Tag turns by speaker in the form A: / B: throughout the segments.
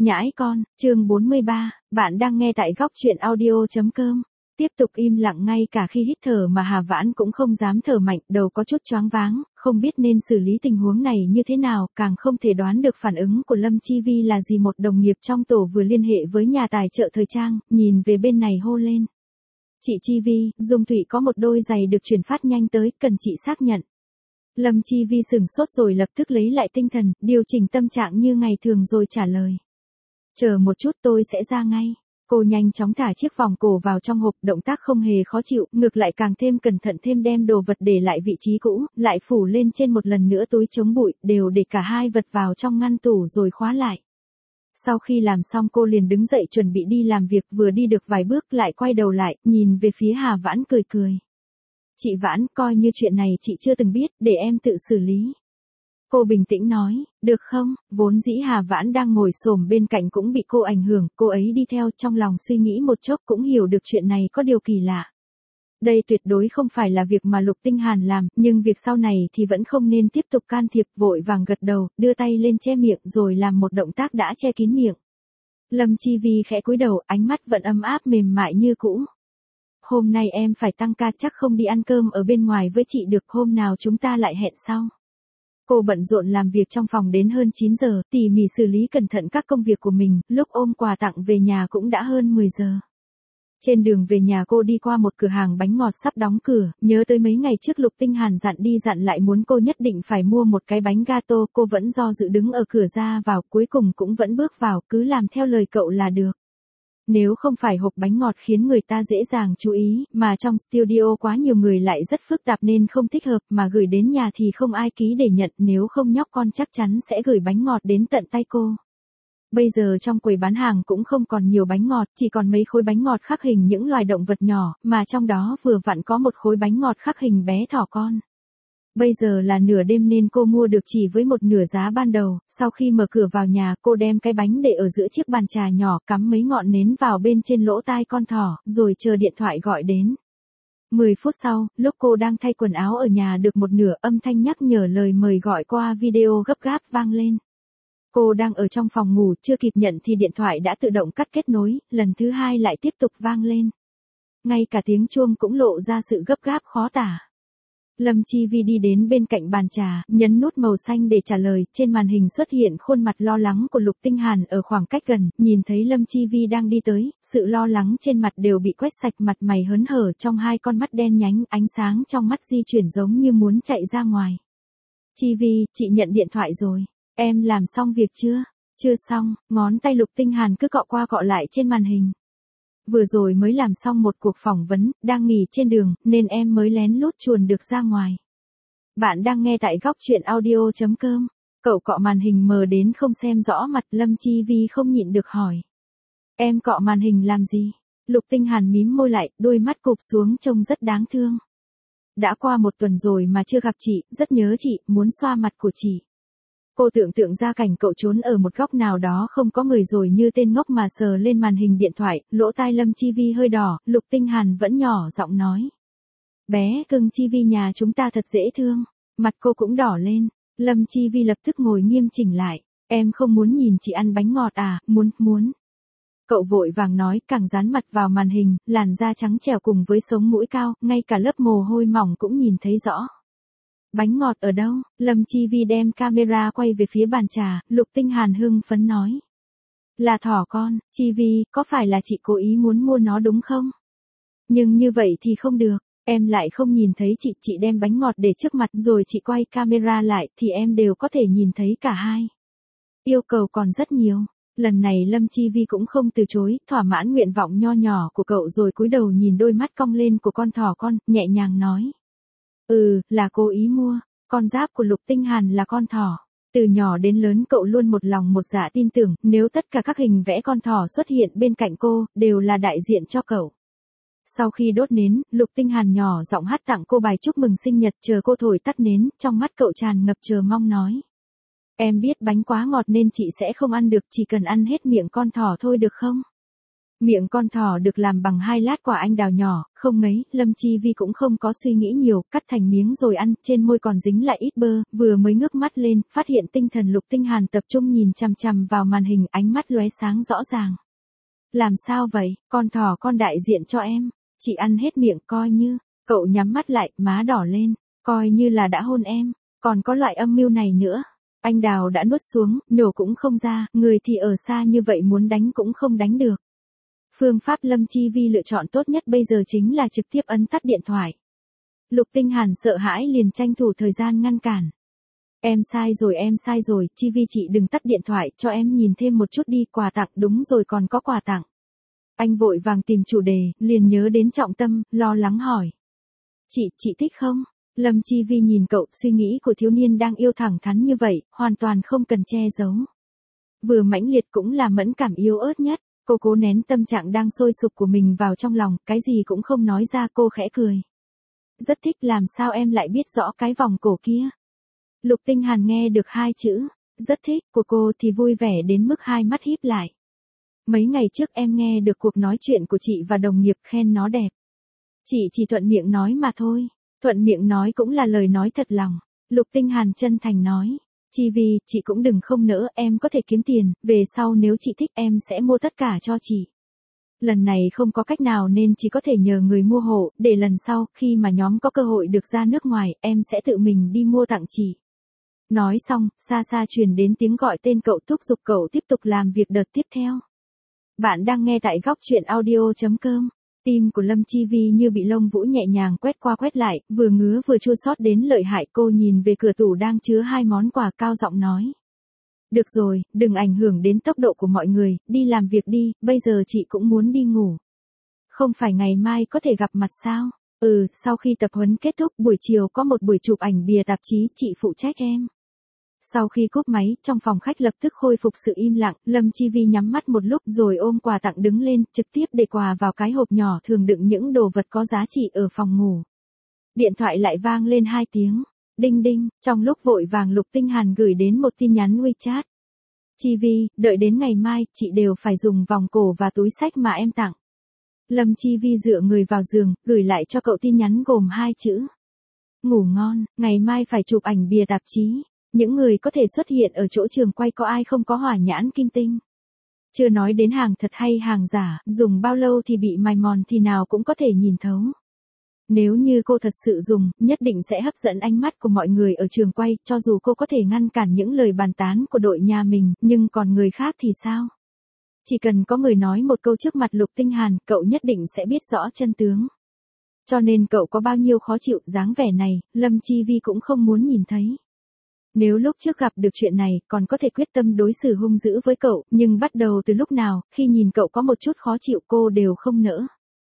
A: Nhãi con, chương 43, bạn đang nghe tại góc truyện audio.com. Tiếp tục im lặng ngay cả khi hít thở mà Hà Vãn cũng không dám thở mạnh, đầu có chút choáng váng, không biết nên xử lý tình huống này như thế nào, càng không thể đoán được phản ứng của Lâm Chi Vi là gì. Một đồng nghiệp trong tổ vừa liên hệ với nhà tài trợ thời trang, nhìn về bên này hô lên. Chị Chi Vi, Dung Thụy có một đôi giày được chuyển phát nhanh tới, cần chị xác nhận. Lâm Chi Vi sửng sốt rồi lập tức lấy lại tinh thần, điều chỉnh tâm trạng như ngày thường rồi trả lời. Chờ một chút tôi sẽ ra ngay. Cô nhanh chóng thả chiếc vòng cổ vào trong hộp, động tác không hề khó chịu, ngược lại càng thêm cẩn thận, thêm đem đồ vật để lại vị trí cũ, lại phủ lên trên một lần nữa túi chống bụi, đều để cả hai vật vào trong ngăn tủ rồi khóa lại. Sau khi làm xong cô liền đứng dậy chuẩn bị đi làm việc, vừa đi được vài bước lại quay đầu lại, nhìn về phía Hà Vãn cười cười. Chị Vãn, coi như chuyện này chị chưa từng biết, để em tự xử lý. Cô bình tĩnh nói, được không? Vốn dĩ Hà Vãn đang ngồi xổm bên cạnh cũng bị cô ảnh hưởng, cô ấy đi theo, trong lòng suy nghĩ một chốc cũng hiểu được chuyện này có điều kỳ lạ. Đây tuyệt đối không phải là việc mà Lục Tinh Hàn làm, nhưng việc sau này thì vẫn không nên tiếp tục can thiệp. Vội vàng gật đầu, đưa tay lên che miệng rồi làm một động tác đã che kín miệng. Lâm Chi Vi khẽ cúi đầu, ánh mắt vẫn ấm áp mềm mại như cũ. Hôm nay em phải tăng ca, chắc không đi ăn cơm ở bên ngoài với chị được, hôm nào chúng ta lại hẹn sau. Cô bận rộn làm việc trong phòng đến hơn 9 giờ, tỉ mỉ xử lý cẩn thận các công việc của mình, lúc ôm quà tặng về nhà cũng đã hơn 10 giờ. Trên đường về nhà cô đi qua một cửa hàng bánh ngọt sắp đóng cửa, nhớ tới mấy ngày trước Lục Tinh Hàn dặn đi dặn lại muốn cô nhất định phải mua một cái bánh gato, cô vẫn do dự đứng ở cửa ra vào, cuối cùng cũng vẫn bước vào, cứ làm theo lời cậu là được. Nếu không phải hộp bánh ngọt khiến người ta dễ dàng chú ý, mà trong studio quá nhiều người lại rất phức tạp nên không thích hợp, mà gửi đến nhà thì không ai ký để nhận, nếu không nhóc con chắc chắn sẽ gửi bánh ngọt đến tận tay cô. Bây giờ trong quầy bán hàng cũng không còn nhiều bánh ngọt, chỉ còn mấy khối bánh ngọt khắc hình những loài động vật nhỏ, mà trong đó vừa vặn có một khối bánh ngọt khắc hình bé thỏ con. Bây giờ là nửa đêm nên cô mua được chỉ với một nửa giá ban đầu, sau khi mở cửa vào nhà cô đem cái bánh để ở giữa chiếc bàn trà nhỏ, cắm mấy ngọn nến vào bên trên lỗ tai con thỏ, rồi chờ điện thoại gọi đến. 10 phút sau, lúc cô đang thay quần áo ở nhà được một nửa, âm thanh nhắc nhở lời mời gọi qua video gấp gáp vang lên. Cô đang ở trong phòng ngủ, chưa kịp nhận thì điện thoại đã tự động cắt kết nối, lần thứ hai lại tiếp tục vang lên. Ngay cả tiếng chuông cũng lộ ra sự gấp gáp khó tả. Lâm Chi Vi đi đến bên cạnh bàn trà, nhấn nút màu xanh để trả lời, trên màn hình xuất hiện khuôn mặt lo lắng của Lục Tinh Hàn ở khoảng cách gần, nhìn thấy Lâm Chi Vi đang đi tới, sự lo lắng trên mặt đều bị quét sạch, mặt mày hớn hở, trong hai con mắt đen nhánh, ánh sáng trong mắt di chuyển giống như muốn chạy ra ngoài. Chi Vi, chị nhận điện thoại rồi, em làm xong việc chưa? Chưa xong, ngón tay Lục Tinh Hàn cứ cọ qua cọ lại trên màn hình. Vừa rồi mới làm xong một cuộc phỏng vấn, đang nghỉ trên đường, nên em mới lén lút chuồn được ra ngoài. Bạn đang nghe tại góc truyện audio.com. Cậu cọ màn hình mờ đến không xem rõ mặt, Lâm Chi Vi không nhịn được hỏi. Em cọ màn hình làm gì? Lục Tinh Hàn mím môi lại, đôi mắt cụp xuống trông rất đáng thương. Đã qua một tuần rồi mà chưa gặp chị, rất nhớ chị, muốn xoa mặt của chị. Cô tưởng tượng ra cảnh cậu trốn ở một góc nào đó không có người rồi như tên ngốc mà sờ lên màn hình điện thoại, lỗ tai Lâm Chi Vi hơi đỏ, Lục Tinh Hàn vẫn nhỏ giọng nói. Bé cưng Chi Vi nhà chúng ta thật dễ thương, mặt cô cũng đỏ lên, Lâm Chi Vi lập tức ngồi nghiêm chỉnh lại, em không muốn nhìn chị ăn bánh ngọt à, muốn. Cậu vội vàng nói, càng dán mặt vào màn hình, làn da trắng trẻo cùng với sống mũi cao, ngay cả lớp mồ hôi mỏng cũng nhìn thấy rõ. Bánh ngọt ở đâu? Lâm Chi Vi đem camera quay về phía bàn trà, Lục Tinh Hàn hưng phấn nói. Là thỏ con, Chi Vi, có phải là chị cố ý muốn mua nó đúng không? Nhưng như vậy thì không được, em lại không nhìn thấy chị đem bánh ngọt để trước mặt rồi chị quay camera lại thì em đều có thể nhìn thấy cả hai. Yêu cầu còn rất nhiều. Lần này Lâm Chi Vi cũng không từ chối, thỏa mãn nguyện vọng nho nhỏ của cậu rồi cúi đầu nhìn đôi mắt cong lên của con thỏ con, nhẹ nhàng nói. Là cố ý mua, con giáp của Lục Tinh Hàn là con thỏ. Từ nhỏ đến lớn cậu luôn một lòng một dạ tin tưởng, nếu tất cả các hình vẽ con thỏ xuất hiện bên cạnh cô, đều là đại diện cho cậu. Sau khi đốt nến, Lục Tinh Hàn nhỏ giọng hát tặng cô bài chúc mừng sinh nhật, chờ cô thổi tắt nến, trong mắt cậu tràn ngập chờ mong nói. Em biết bánh quá ngọt nên chị sẽ không ăn được, chỉ cần ăn hết miệng con thỏ thôi được không? Miệng con thỏ được làm bằng 2 lát quả anh đào nhỏ, không ngấy, Lâm Chi Vi cũng không có suy nghĩ nhiều, cắt thành miếng rồi ăn, trên môi còn dính lại ít bơ, vừa mới ngước mắt lên, phát hiện tinh thần Lục Tinh Hàn tập trung nhìn chằm chằm vào màn hình, ánh mắt lóe sáng rõ ràng. Làm sao vậy, con thỏ con đại diện cho em, chị ăn hết miệng coi như, cậu nhắm mắt lại, má đỏ lên, coi như là đã hôn em, còn có loại âm mưu này nữa. Anh đào đã nuốt xuống, nhổ cũng không ra, người thì ở xa như vậy muốn đánh cũng không đánh được. Phương pháp Lâm Chi Vi lựa chọn tốt nhất bây giờ chính là trực tiếp ấn tắt điện thoại. Lục Tinh Hàn sợ hãi liền tranh thủ thời gian ngăn cản. Em sai rồi, Chi Vi chị đừng tắt điện thoại, cho em nhìn thêm một chút đi, quà tặng, đúng rồi còn có quà tặng. Anh vội vàng tìm chủ đề, liền nhớ đến Trọng Tâm, lo lắng hỏi. Chị thích không? Lâm Chi Vi nhìn cậu, suy nghĩ của thiếu niên đang yêu thẳng thắn như vậy, hoàn toàn không cần che giấu. Vừa mãnh liệt cũng là mẫn cảm yếu ớt nhất. Cô cố nén tâm trạng đang sôi sục của mình vào trong lòng, cái gì cũng không nói ra, cô khẽ cười. Rất thích, làm sao em lại biết rõ cái vòng cổ kia? Lục Tinh Hàn nghe được 2 chữ, rất thích, của cô thì vui vẻ đến mức 2 mắt híp lại. Mấy ngày trước em nghe được cuộc nói chuyện của chị và đồng nghiệp khen nó đẹp. Chị chỉ thuận miệng nói mà thôi, thuận miệng nói cũng là lời nói thật lòng. Lục Tinh Hàn chân thành nói. Chi Vi, chị cũng đừng không nỡ, em có thể kiếm tiền, về sau nếu chị thích em sẽ mua tất cả cho chị. Lần này không có cách nào nên chỉ có thể nhờ người mua hộ, để lần sau, khi mà nhóm có cơ hội được ra nước ngoài, em sẽ tự mình đi mua tặng chị. Nói xong, xa xa truyền đến tiếng gọi tên cậu, thúc giục cậu tiếp tục làm việc đợt tiếp theo. Bạn đang nghe tại góc truyện audio.com. Tim của Lâm Chi Vi như bị lông vũ nhẹ nhàng quét qua quét lại, vừa ngứa vừa chua xót đến lợi hại. Cô nhìn về cửa tủ đang chứa 2 món quà, cao giọng nói. Được rồi, đừng ảnh hưởng đến tốc độ của mọi người, đi làm việc đi, bây giờ chị cũng muốn đi ngủ. Không phải ngày mai có thể gặp mặt sao? Sau khi tập huấn kết thúc buổi chiều có một buổi chụp ảnh bìa tạp chí, chị phụ trách em. Sau khi cúp máy, trong phòng khách lập tức khôi phục sự im lặng, Lâm Chi Vi nhắm mắt một lúc rồi ôm quà tặng đứng lên, trực tiếp để quà vào cái hộp nhỏ thường đựng những đồ vật có giá trị ở phòng ngủ. Điện thoại lại vang lên 2 tiếng. Đinh đinh, trong lúc vội vàng Lục Tinh Hàn gửi đến một tin nhắn WeChat. Chi Vi, đợi đến ngày mai, chị đều phải dùng vòng cổ và túi xách mà em tặng. Lâm Chi Vi dựa người vào giường, gửi lại cho cậu tin nhắn gồm 2 chữ. Ngủ ngon, ngày mai phải chụp ảnh bìa tạp chí. Những người có thể xuất hiện ở chỗ trường quay có ai không có hỏa nhãn kim tinh. Chưa nói đến hàng thật hay hàng giả, dùng bao lâu thì bị mài mòn thì nào cũng có thể nhìn thấu. Nếu như cô thật sự dùng, nhất định sẽ hấp dẫn ánh mắt của mọi người ở trường quay, cho dù cô có thể ngăn cản những lời bàn tán của đội nhà mình, nhưng còn người khác thì sao? Chỉ cần có người nói một câu trước mặt Lục Tinh Hàn, cậu nhất định sẽ biết rõ chân tướng. Cho nên cậu có bao nhiêu khó chịu, dáng vẻ này, Lâm Chi Vi cũng không muốn nhìn thấy. Nếu lúc trước gặp được chuyện này, còn có thể quyết tâm đối xử hung dữ với cậu, nhưng bắt đầu từ lúc nào, khi nhìn cậu có một chút khó chịu cô đều không nỡ.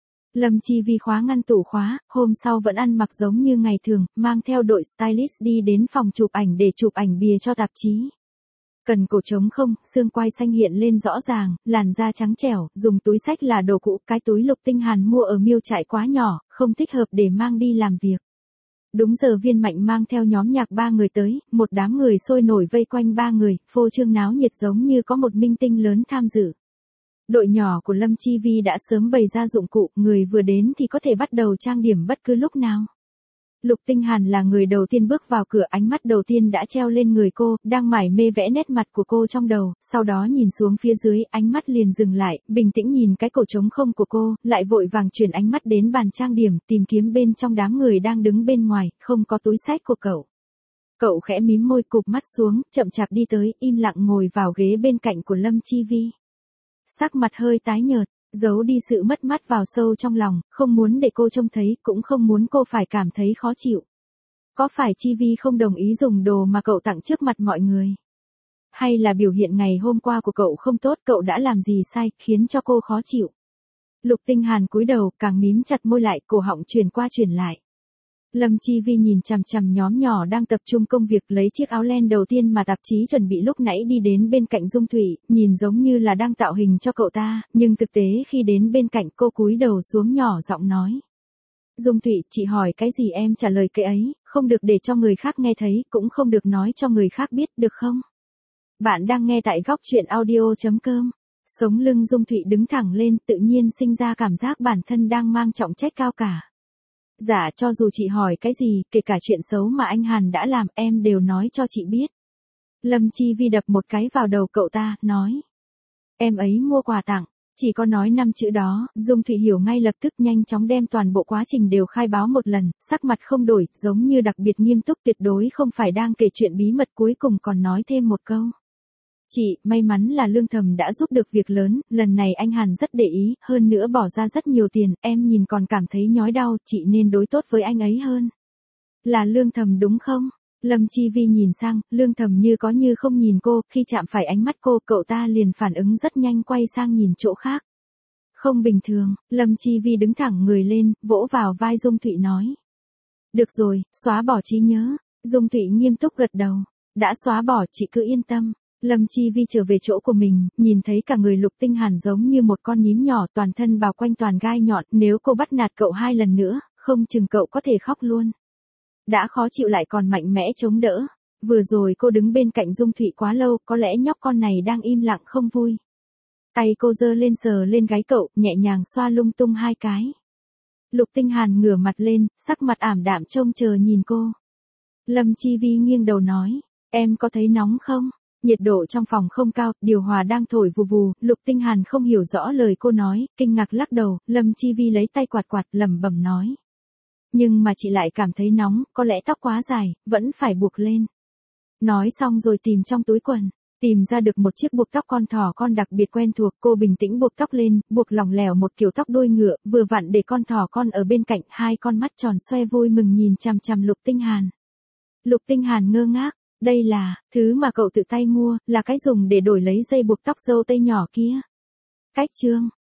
A: Lâm Chi Vi khóa ngăn tủ khóa, hôm sau vẫn ăn mặc giống như ngày thường, mang theo đội stylist đi đến phòng chụp ảnh để chụp ảnh bìa cho tạp chí. Cần cổ trống không, xương quai xanh hiện lên rõ ràng, làn da trắng trẻo, dùng túi xách là đồ cũ, cái túi Lục Tinh Hàn mua ở Miêu Trại quá nhỏ, không thích hợp để mang đi làm việc. Đúng giờ Viên Mạnh mang theo nhóm nhạc 3 người tới, một đám người sôi nổi vây quanh 3 người, phô trương náo nhiệt giống như có một minh tinh lớn tham dự. Đội nhỏ của Lâm Chi Vi đã sớm bày ra dụng cụ, người vừa đến thì có thể bắt đầu trang điểm bất cứ lúc nào. Lục Tinh Hàn là người đầu tiên bước vào cửa, ánh mắt đầu tiên đã treo lên người cô, đang mải mê vẽ nét mặt của cô trong đầu, sau đó nhìn xuống phía dưới, ánh mắt liền dừng lại, bình tĩnh nhìn cái cổ trống không của cô, lại vội vàng chuyển ánh mắt đến bàn trang điểm, tìm kiếm bên trong đám người đang đứng bên ngoài, không có túi xách của cậu. Cậu khẽ mím môi, cụp mắt xuống, chậm chạp đi tới, im lặng ngồi vào ghế bên cạnh của Lâm Chi Vi. Sắc mặt hơi tái nhợt, giấu đi sự mất mát vào sâu trong lòng, không muốn để cô trông thấy, cũng không muốn cô phải cảm thấy khó chịu. Có phải Chi Vi không đồng ý dùng đồ mà cậu tặng trước mặt mọi người? Hay là biểu hiện ngày hôm qua của cậu không tốt, cậu đã làm gì sai, khiến cho cô khó chịu? Lục Tinh Hàn cúi đầu, càng mím chặt môi lại, cổ họng chuyển qua chuyển lại. Lâm Chi Vi nhìn chằm chằm nhóm nhỏ đang tập trung công việc, lấy chiếc áo len đầu tiên mà tạp chí chuẩn bị lúc nãy đi đến bên cạnh Dung Thủy, nhìn giống như là đang tạo hình cho cậu ta, nhưng thực tế khi đến bên cạnh cô cúi đầu xuống nhỏ giọng nói. Dung Thủy, chị hỏi cái gì em trả lời cái ấy, không được để cho người khác nghe thấy, cũng không được nói cho người khác biết, được không? Bạn đang nghe tại góc truyện audio.com. Sống lưng Dung Thụy đứng thẳng lên, tự nhiên sinh ra cảm giác bản thân đang mang trọng trách cao cả. Dạ, cho dù chị hỏi cái gì, kể cả chuyện xấu mà anh Hàn đã làm, em đều nói cho chị biết. Lâm Chi Vi đập một cái vào đầu cậu ta, nói. Em ấy mua quà tặng. Chỉ có nói 5 chữ đó, Dung Thụy hiểu ngay lập tức, nhanh chóng đem toàn bộ quá trình đều khai báo một lần, sắc mặt không đổi, giống như đặc biệt nghiêm túc, tuyệt đối không phải đang kể chuyện bí mật, cuối cùng còn nói thêm một câu. Chị, may mắn là Lương Thầm đã giúp được việc lớn, lần này anh Hàn rất để ý, hơn nữa bỏ ra rất nhiều tiền, em nhìn còn cảm thấy nhói đau, chị nên đối tốt với anh ấy hơn. Là Lương Thầm đúng không? Lâm Chi Vi nhìn sang, Lương Thầm như có như không nhìn cô, khi chạm phải ánh mắt cô, cậu ta liền phản ứng rất nhanh, quay sang nhìn chỗ khác. Không bình thường, Lâm Chi Vi đứng thẳng người lên, vỗ vào vai Dung Thụy nói. Được rồi, xóa bỏ trí nhớ. Dung Thụy nghiêm túc gật đầu. Đã xóa bỏ, chị cứ yên tâm. Lâm Chi Vi trở về chỗ của mình, nhìn thấy cả người Lục Tinh Hàn giống như một con nhím nhỏ, toàn thân bao quanh toàn gai nhọn, nếu cô bắt nạt cậu 2 lần nữa, không chừng cậu có thể khóc luôn. Đã khó chịu lại còn mạnh mẽ chống đỡ. Vừa rồi cô đứng bên cạnh Dung Thụy quá lâu, có lẽ nhóc con này đang im lặng không vui. Tay cô giơ lên sờ lên gáy cậu, nhẹ nhàng xoa lung tung 2 cái. Lục Tinh Hàn ngửa mặt lên, sắc mặt ảm đạm trông chờ nhìn cô. Lâm Chi Vi nghiêng đầu nói, em có thấy nóng không? Nhiệt độ trong phòng không cao, điều hòa đang thổi vù vù, Lục Tinh Hàn không hiểu rõ lời cô nói, kinh ngạc lắc đầu, Lâm Chi Vi lấy tay quạt quạt, lẩm bẩm nói. Nhưng mà chị lại cảm thấy nóng, có lẽ tóc quá dài, vẫn phải buộc lên. Nói xong rồi tìm trong túi quần, tìm ra được một chiếc buộc tóc con thỏ con đặc biệt quen thuộc, cô bình tĩnh buộc tóc lên, buộc lỏng lẻo một kiểu tóc đuôi ngựa, vừa vặn để con thỏ con ở bên cạnh, 2 con mắt tròn xoe vui mừng nhìn chằm chằm Lục Tinh Hàn. Lục Tinh Hàn ngơ ngác, đây là, thứ mà cậu tự tay mua, là cái dùng để đổi lấy dây buộc tóc dâu tây nhỏ kia. Cách chương.